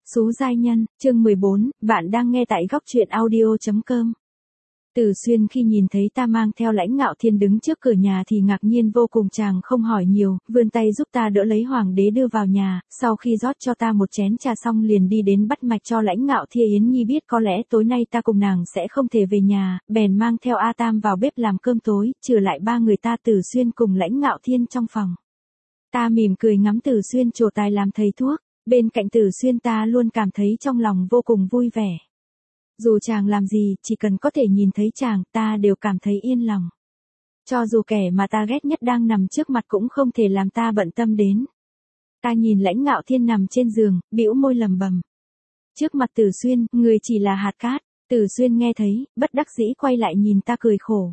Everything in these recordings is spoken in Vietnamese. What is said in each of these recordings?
Xú giai nhân, chương 14, bạn đang nghe tại góc truyện audio.com. Từ Xuyên khi nhìn thấy ta mang theo Lãnh Ngạo Thiên đứng trước cửa nhà thì ngạc nhiên vô cùng, chàng không hỏi nhiều, vươn tay giúp ta đỡ lấy Hoàng đế đưa vào nhà, sau khi rót cho ta một chén trà xong liền đi đến bắt mạch cho Lãnh Ngạo Thiên. Yến Nhi biết có lẽ tối nay ta cùng nàng sẽ không thể về nhà, bèn mang theo A Tam vào bếp làm cơm tối, trừ lại ba người ta Từ Xuyên cùng Lãnh Ngạo Thiên trong phòng. Ta mỉm cười ngắm Từ Xuyên trổ tài làm thầy thuốc, bên cạnh Từ Xuyên ta luôn cảm thấy trong lòng vô cùng vui vẻ. Dù chàng làm gì, chỉ cần có thể nhìn thấy chàng, ta đều cảm thấy yên lòng. Cho dù kẻ mà ta ghét nhất đang nằm trước mặt cũng không thể làm ta bận tâm đến. Ta nhìn Lãnh Ngạo Thiên nằm trên giường, bĩu môi lầm bầm. Trước mặt Từ Xuyên, người chỉ là hạt cát. Từ Xuyên nghe thấy, bất đắc dĩ quay lại nhìn ta cười khổ.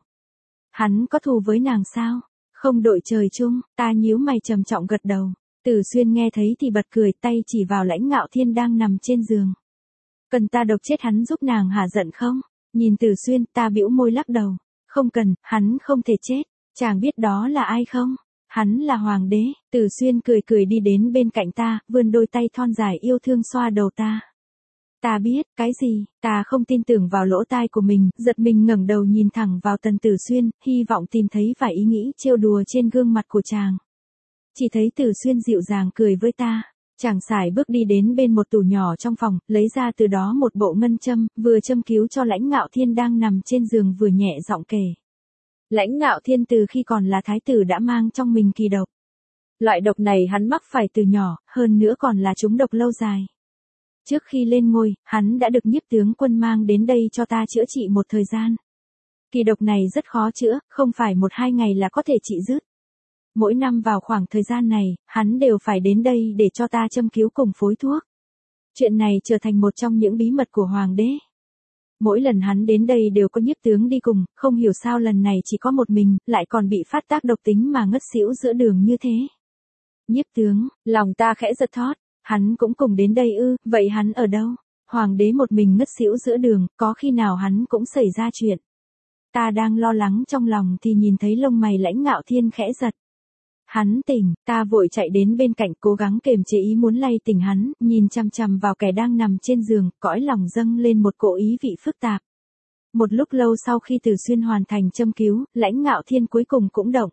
Hắn có thù với nàng sao? Không đội trời chung. Ta nhíu mày trầm trọng gật đầu. Từ Xuyên nghe thấy thì bật cười, tay chỉ vào Lãnh Ngạo Thiên đang nằm trên giường. Cần ta độc chết hắn giúp nàng hả giận không? Nhìn Từ Xuyên, ta bĩu môi lắc đầu. Không cần, hắn không thể chết. Chàng biết đó là ai không? Hắn là Hoàng đế. Từ Xuyên cười cười đi đến bên cạnh ta, vươn đôi tay thon dài yêu thương xoa đầu ta. Ta biết, cái gì? Ta không tin tưởng vào lỗ tai của mình, giật mình ngẩng đầu nhìn thẳng vào Tần Từ Xuyên, hy vọng tìm thấy vài ý nghĩ trêu đùa trên gương mặt của chàng. Chỉ thấy Từ Xuyên dịu dàng cười với ta. Chàng sải bước đi đến bên một tủ nhỏ trong phòng, lấy ra từ đó một bộ ngân châm, vừa châm cứu cho Lãnh Ngạo Thiên đang nằm trên giường vừa nhẹ giọng kể. Lãnh Ngạo Thiên từ khi còn là thái tử đã mang trong mình kỳ độc. Loại độc này hắn mắc phải từ nhỏ, hơn nữa còn là trúng độc lâu dài. Trước khi lên ngôi, hắn đã được Nhiếp tướng quân mang đến đây cho ta chữa trị một thời gian. Kỳ độc này rất khó chữa, không phải 1-2 ngày là có thể trị dứt. Mỗi năm vào khoảng thời gian này, hắn đều phải đến đây để cho ta châm cứu cùng phối thuốc. Chuyện này trở thành một trong những bí mật của Hoàng đế. Mỗi lần hắn đến đây đều có Nhiếp tướng đi cùng, không hiểu sao lần này chỉ có một mình, lại còn bị phát tác độc tính mà ngất xỉu giữa đường như thế. Nhiếp tướng, lòng ta khẽ giật thót, hắn cũng cùng đến đây ư, vậy hắn ở đâu? Hoàng đế một mình ngất xỉu giữa đường, có khi nào hắn cũng xảy ra chuyện? Ta đang lo lắng trong lòng thì nhìn thấy lông mày Lãnh Ngạo Thiên khẽ giật. Hắn tỉnh, ta vội chạy đến bên cạnh cố gắng kềm chế ý muốn lay tỉnh hắn, nhìn chằm chằm vào kẻ đang nằm trên giường, cõi lòng dâng lên một cỗ ý vị phức tạp. Một lúc lâu sau khi Từ Xuyên hoàn thành châm cứu, Lãnh Ngạo Thiên cuối cùng cũng động.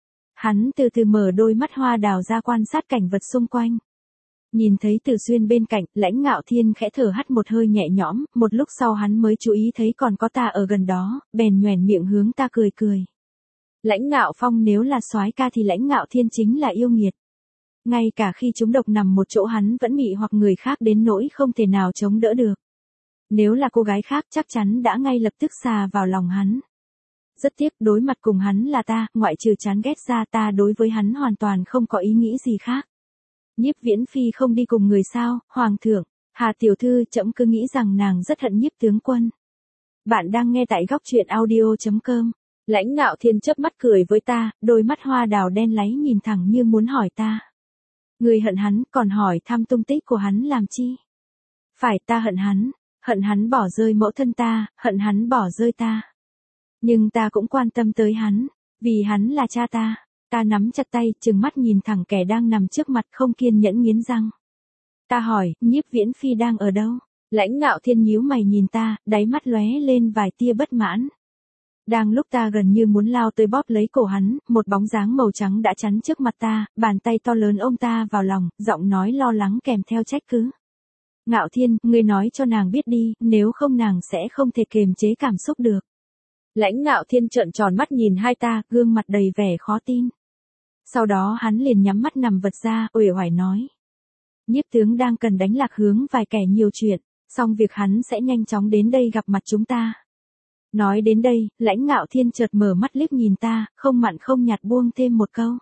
Hắn từ từ mở đôi mắt hoa đào ra quan sát cảnh vật xung quanh. Nhìn thấy Từ Xuyên bên cạnh, Lãnh Ngạo Thiên khẽ thở hắt một hơi nhẹ nhõm, một lúc sau hắn mới chú ý thấy còn có ta ở gần đó, bèn nhoẻn miệng hướng ta cười cười. Lãnh Ngạo Phong nếu là soái ca thì Lãnh Ngạo Thiên chính là yêu nghiệt. Ngay cả khi chúng độc nằm một chỗ hắn vẫn mị hoặc người khác đến nỗi không thể nào chống đỡ được. Nếu là cô gái khác chắc chắn đã ngay lập tức xà vào lòng hắn. Rất tiếc đối mặt cùng hắn là ta, ngoại trừ chán ghét ra ta đối với hắn hoàn toàn không có ý nghĩ gì khác. Nhiếp Viễn Phi không đi cùng người sao, Hoàng thượng, Hà tiểu thư trẫm cứ nghĩ rằng nàng rất hận Nhiếp tướng quân. Bạn đang nghe tại góc truyện audio.com. Lãnh Ngạo Thiên chớp mắt cười với ta, đôi mắt hoa đào đen láy nhìn thẳng như muốn hỏi ta. Người hận hắn, còn hỏi thăm tung tích của hắn làm chi? Phải, ta hận hắn bỏ rơi mẫu thân ta, hận hắn bỏ rơi ta. Nhưng ta cũng quan tâm tới hắn, vì hắn là cha ta. Ta nắm chặt tay, trừng mắt nhìn thẳng kẻ đang nằm trước mặt không kiên nhẫn nghiến răng. Ta hỏi, Nhiếp Viễn Phi đang ở đâu? Lãnh Ngạo Thiên nhíu mày nhìn ta, đáy mắt lóe lên vài tia bất mãn. Đang lúc ta gần như muốn lao tới bóp lấy cổ hắn, một bóng dáng màu trắng đã chắn trước mặt ta, bàn tay to lớn ôm ta vào lòng, giọng nói lo lắng kèm theo trách cứ. Ngạo Thiên, ngươi nói cho nàng biết đi, nếu không nàng sẽ không thể kiềm chế cảm xúc được. Lãnh Ngạo Thiên trợn tròn mắt nhìn hai ta, gương mặt đầy vẻ khó tin. Sau đó hắn liền nhắm mắt nằm vật ra, uể oải nói. Nhiếp tướng đang cần đánh lạc hướng vài kẻ nhiều chuyện, xong việc hắn sẽ nhanh chóng đến đây gặp mặt chúng ta. Nói đến đây, Lãnh Ngạo Thiên chợt mở mắt liếc nhìn ta, không mặn không nhạt buông thêm một câu.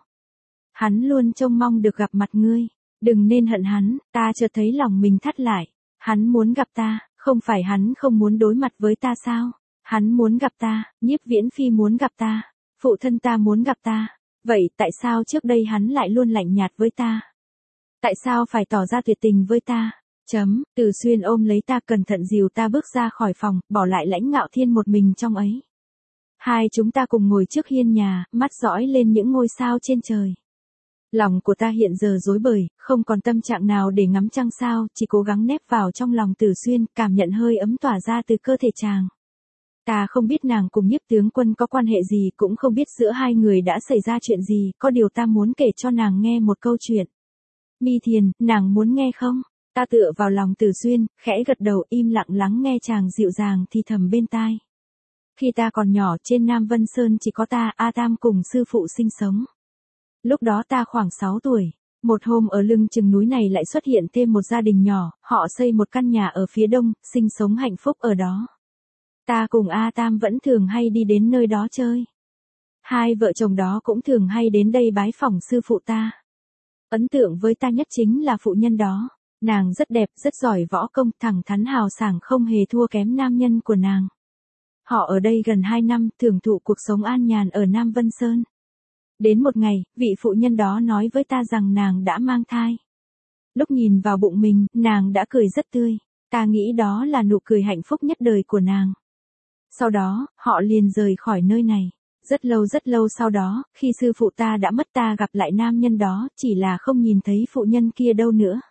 Hắn luôn trông mong được gặp mặt ngươi, đừng nên hận hắn. Ta chợt thấy lòng mình thắt lại. Hắn muốn gặp ta, không phải hắn không muốn đối mặt với ta sao? Hắn muốn gặp ta, Nhiếp Viễn Phi muốn gặp ta, phụ thân ta muốn gặp ta. Vậy tại sao trước đây hắn lại luôn lạnh nhạt với ta? Tại sao phải tỏ ra tuyệt tình với ta? Từ Xuyên ôm lấy ta cẩn thận dìu ta bước ra khỏi phòng, bỏ lại Lãnh Ngạo Thiên một mình trong ấy. Hai chúng ta cùng ngồi trước hiên nhà, mắt dõi lên những ngôi sao trên trời. Lòng của ta hiện giờ rối bời, không còn tâm trạng nào để ngắm trăng sao, chỉ cố gắng nép vào trong lòng Tử Xuyên, cảm nhận hơi ấm tỏa ra từ cơ thể chàng. Ta không biết nàng cùng Nhiếp tướng quân có quan hệ gì, cũng không biết giữa hai người đã xảy ra chuyện gì, có điều ta muốn kể cho nàng nghe một câu chuyện. Mi Thiền, nàng muốn nghe không? Ta tựa vào lòng Tử Xuyên, khẽ gật đầu im lặng lắng nghe chàng dịu dàng thì thầm bên tai. Khi ta còn nhỏ trên Nam Vân Sơn chỉ có ta, A Tam cùng sư phụ sinh sống. Lúc đó ta khoảng 6 tuổi. Một hôm ở lưng chừng núi này lại xuất hiện thêm một gia đình nhỏ, họ xây một căn nhà ở phía đông, sinh sống hạnh phúc ở đó. Ta cùng A Tam vẫn thường hay đi đến nơi đó chơi. Hai vợ chồng đó cũng thường hay đến đây bái phỏng sư phụ ta. Ấn tượng với ta nhất chính là phụ nhân đó. Nàng rất đẹp, rất giỏi võ công, thẳng thắn hào sảng không hề thua kém nam nhân của nàng. Họ ở đây gần 2 năm, thưởng thụ cuộc sống an nhàn ở Nam Vân Sơn. Đến một ngày, vị phụ nhân đó nói với ta rằng nàng đã mang thai. Lúc nhìn vào bụng mình, nàng đã cười rất tươi. Ta nghĩ đó là nụ cười hạnh phúc nhất đời của nàng. Sau đó, họ liền rời khỏi nơi này. Rất lâu sau đó, khi sư phụ ta đã mất ta gặp lại nam nhân đó, chỉ là không nhìn thấy phụ nhân kia đâu nữa.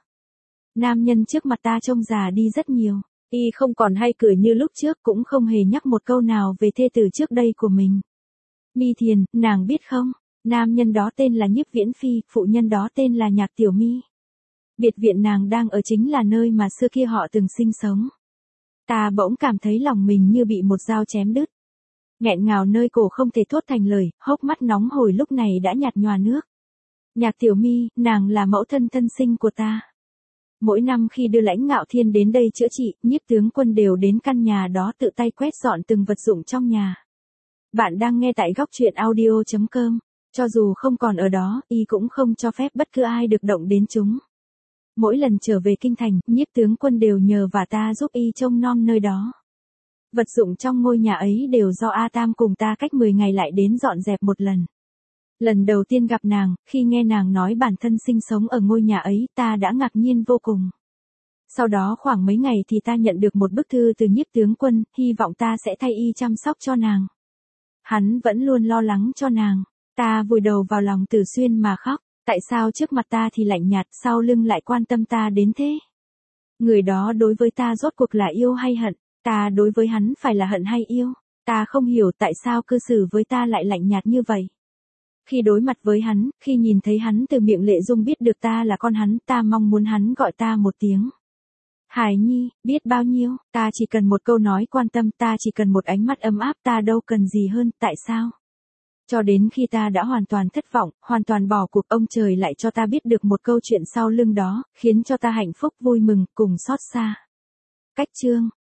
Nam nhân trước mặt ta trông già đi rất nhiều. Y không còn hay cười như lúc trước, cũng không hề nhắc một câu nào về thê tử trước đây của mình. Mi Thiền, nàng biết không? Nam nhân đó tên là Nhiếp Viễn Phi, phụ nhân đó tên là Nhạc Tiểu Mi. Biệt viện nàng đang ở chính là nơi mà xưa kia họ từng sinh sống. Ta bỗng cảm thấy lòng mình như bị một dao chém đứt. Nghẹn ngào nơi cổ không thể thốt thành lời, hốc mắt nóng hổi lúc này đã nhạt nhòa nước. Nhạc Tiểu Mi, nàng là mẫu thân thân sinh của ta. Mỗi năm khi đưa Lãnh Ngạo Thiên đến đây chữa trị, Nhiếp tướng quân đều đến căn nhà đó tự tay quét dọn từng vật dụng trong nhà. Bạn đang nghe tại góc truyện audio.com. Cho dù không còn ở đó, y cũng không cho phép bất cứ ai được động đến chúng. Mỗi lần trở về kinh thành, Nhiếp tướng quân đều nhờ và ta giúp y trông nom nơi đó. Vật dụng trong ngôi nhà ấy đều do A Tam cùng ta cách 10 ngày lại đến dọn dẹp một lần. Lần đầu tiên gặp nàng, khi nghe nàng nói bản thân sinh sống ở ngôi nhà ấy, ta đã ngạc nhiên vô cùng. Sau đó khoảng mấy ngày thì ta nhận được một bức thư từ Nhiếp tướng quân, hy vọng ta sẽ thay y chăm sóc cho nàng. Hắn vẫn luôn lo lắng cho nàng. Ta vùi đầu vào lòng Tử Xuyên mà khóc. Tại sao trước mặt ta thì lạnh nhạt, sau lưng lại quan tâm ta đến thế? Người đó đối với ta rốt cuộc là yêu hay hận? Ta đối với hắn phải là hận hay yêu? Ta không hiểu tại sao cư xử với ta lại lạnh nhạt như vậy. Khi đối mặt với hắn, khi nhìn thấy hắn từ miệng Lệ Dung biết được ta là con hắn, ta mong muốn hắn gọi ta một tiếng. Hải Nhi, biết bao nhiêu, ta chỉ cần một câu nói quan tâm, ta chỉ cần một ánh mắt ấm áp, ta đâu cần gì hơn, tại sao? Cho đến khi ta đã hoàn toàn thất vọng, hoàn toàn bỏ cuộc, ông trời lại cho ta biết được một câu chuyện sau lưng đó, khiến cho ta hạnh phúc vui mừng, cùng xót xa. Cách chương